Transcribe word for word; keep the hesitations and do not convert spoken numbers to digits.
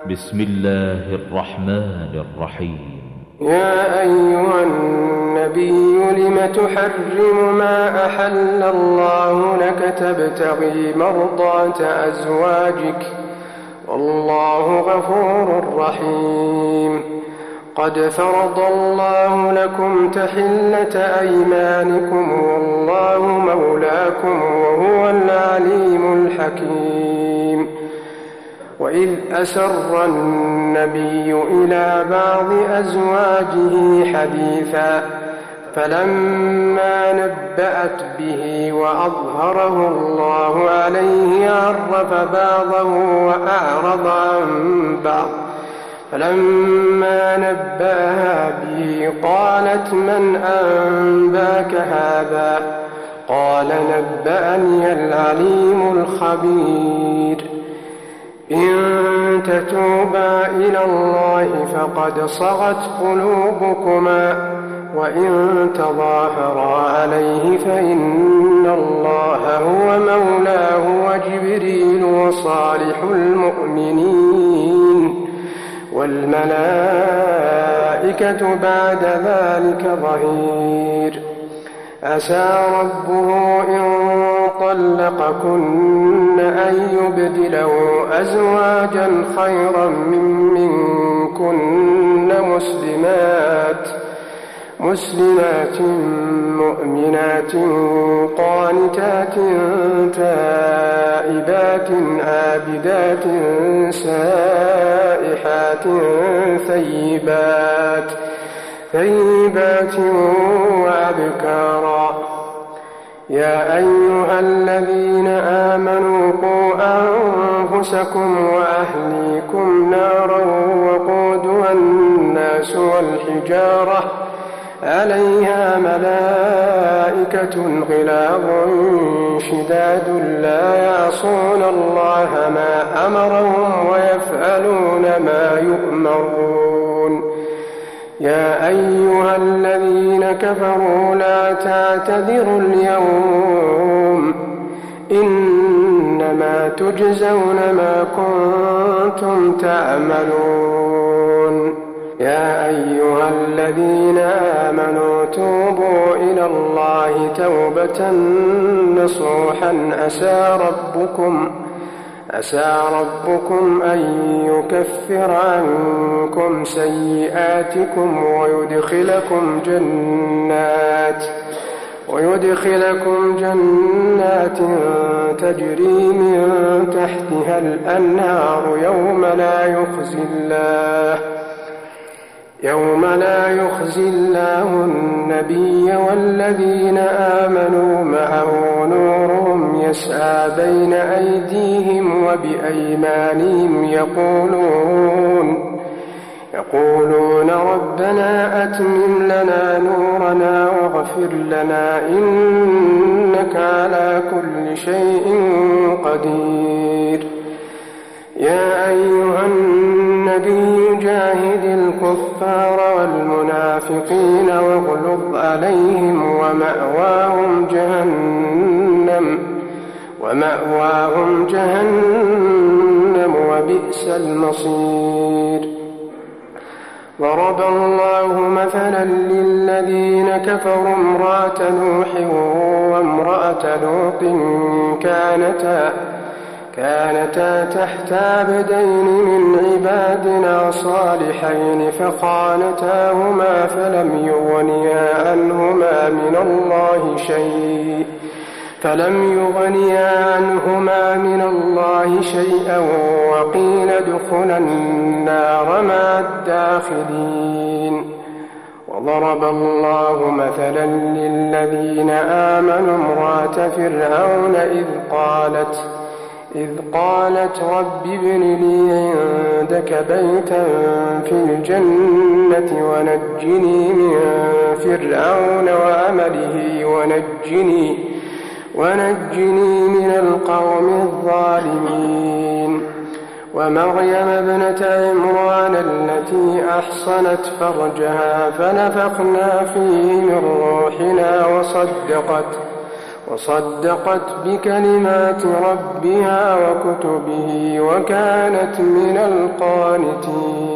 بسم الله الرحمن الرحيم. يا أيها النبي لم تحرم ما أحل الله لك تبتغي مرضات أزواجك والله غفور رحيم. قد فرض الله لكم تحلة أيمانكم والله مولاكم وهو العليم الحكيم. وإذ أسر النبي إلى بعض أزواجه حديثا فلما نبأت به وأظهره الله عليه عرف بعضه وأعرض عن بعض فلما نبأها به قالت من أنباك هذا؟ قال نبأني العليم الخبير. إن تتوبا إلى الله فقد صغت قلوبكما وإن تظاهرا عليه فإن الله هو مولاه وجبريل وصالح المؤمنين والملائكة بعد ذلك ظهير. عسى ربه إن طلقكن أن يبدله أزواجا خيرا منكن مسلمات مسلمات مؤمنات قانتات تائبات عابدات سائحات ثيبات ثيبات وأبكارا. يا أيها الذين آمنوا قوا أنفسكم وأهليكم نارا وقودها الناس والحجارة عليها ملائكة غلاظ شداد لا يعصون الله ما أمرهم ويفعلون ما يؤمرون. يا أيها الذين كفروا لا تعتذروا اليوم إنما تجزون ما كنتم تعملون. يا أيها الذين آمنوا توبوا إلى الله توبة نصوحا عسى ربكم عسى ربكم أن يكفر عنكم سيئاتكم ويدخلكم جنات ويدخلكم جنات تجري من تحتها الأنهار يوم لا يخزي الله يوم لا يخزي الله النبي والذين آمنوا معه نورهم يسعى بين أيديهم وبأيمانهم يقولون يقولون ربنا أتمم لنا نورنا واغفر لنا إنك على كل شيء قدير. يا أيها النبي جاهد الكفار والمنافقين واغلظ عليهم ومأواهم جهنم ومأواهم جهنم وبئس المصير. ضرب الله مثلا للذين كفروا امرأة نوح وامرأة لوط كانتا كانتا تحت عبدين من عبادنا صالحين فخانتاهما فلم يغنيا عنهما من الله شيء فلم يغنيا عنهما من الله شيئا وقيل ادخلا النار مع الداخلين. وضرب الله مثلا للذين آمنوا امرأة فرعون إذ قالت إذ قالت رب ابن لي عندك بيتا في الجنة ونجني من فرعون وعمله ونجني ونجني من القوم الظالمين. ومريم ابنة عمران التي أحصنت فرجها فنفخنا فيه من روحنا وصدقت وصدقت بكلمات ربها وكتبه وكانت من القانتين